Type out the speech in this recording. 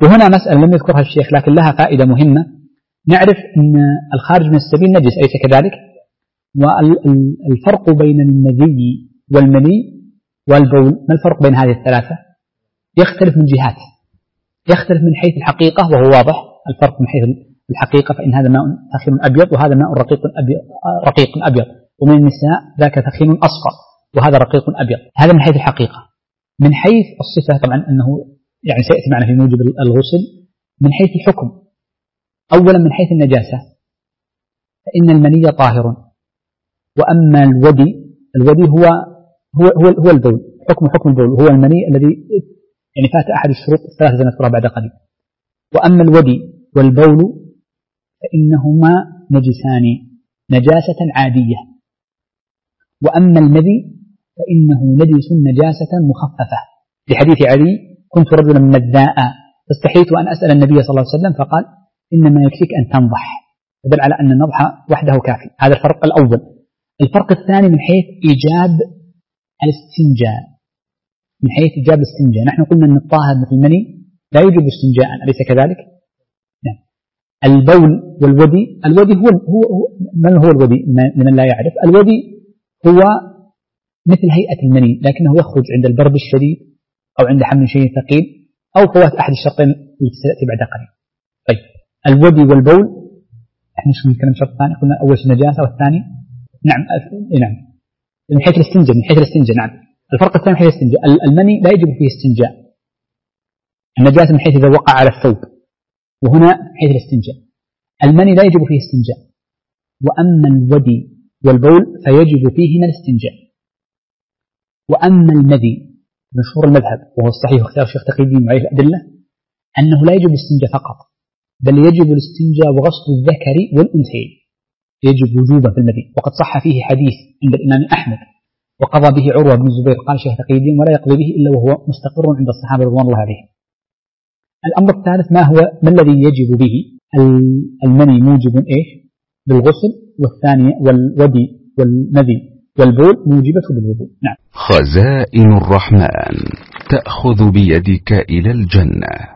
وهنا مسألة لم يذكرها الشيخ لكن لها فائدة مهمة. نعرف أن الخارج من السبيل نجس أليس كذلك؟ والفرق بين المذي والمني والبول، ما الفرق بين هذه الثلاثة؟ يختلف من جهات، يختلف من حيث الحقيقة وهو واضح الفرق من حيث الحقيقة، فإن هذا ماء ثخين أبيض وهذا ماء رقيق أبيض، ومن النساء ذاك ثخين أصفر وهذا رقيق أبيض. هذا من حيث الحقيقة. من حيث الصفة طبعا أنه يعني سيأتي معنا في موجب الغسل. من حيث الحكم، أولا من حيث النجاسة فإن المني طاهر، وأما الودي هو البول، حكم البول هو المني الذي يعني فات أحد الشروط الثلاثة نذكرها بعد قليل. وأما الودي والبول فإنهما نجسان نجاسة عادية، وأما المذي فإنه نجس نجاسة مخففة، لحديث علي كنت رجلا مذاء فاستحيت أن أسأل النبي صلى الله عليه وسلم فقال إنما يكفيك أن تنضح، يدل على أن النضح وحده كافي. هذا الفرق الأول. الفرق الثاني من حيث إيجاب الاستنجاء، من حيث إيجاب الاستنجاء نحن قلنا أن الطاهر مثل المني لا يجب استنجاء أليس كذلك؟ نعم. البول والودي، الودي هو من هو الودي لمن لا يعرف؟ الودي هو مثل هيئة المني لكنه يخرج عند البرد الشديد أو عند حمل شيء ثقيل أو فوات أحد الشرطين التي سيأتي بعد قليل. طيب الودي والبول احنا شو نتكلم شرط ثاني؟ قلنا أول شيء نجاسة والثاني نعم من حيث الاستنجاء نعم. الفرق الثاني من حيث الاستنجاء، المني لا يجب فيه استنجاء، النجاسة من حيث إذا وقع على الثوب، وهنا من حيث الاستنجاء المني لا يجب فيه استنجاء. وأما الودي والبول فيجب فيهما الاستنجاء. وأما المذي مشهور المذهب وهو الصحيح واختيار الشيخ تقي الدين وعليه الأدلة أنه لا يجب الاستنجاء فقط، بل يجب الاستنجاء وغسل الذكر والأنثيين، يجب وجوبا في المذي. وقد صح فيه حديث عند الإمام أحمد وقضى به عروة بن الزبير قال الشيخ تقي الدين ولا يقضي به إلا وهو مستقر عند الصحابة رضوان الله عليهم. الأمر الثالث ما الذي يجب به؟ المني موجب إيش؟ بالغسل، والثاني والودي والمذي والبول موجبة بالوضوء. نعم. خزائن الرحمن تأخذ بيدك إلى الجنة.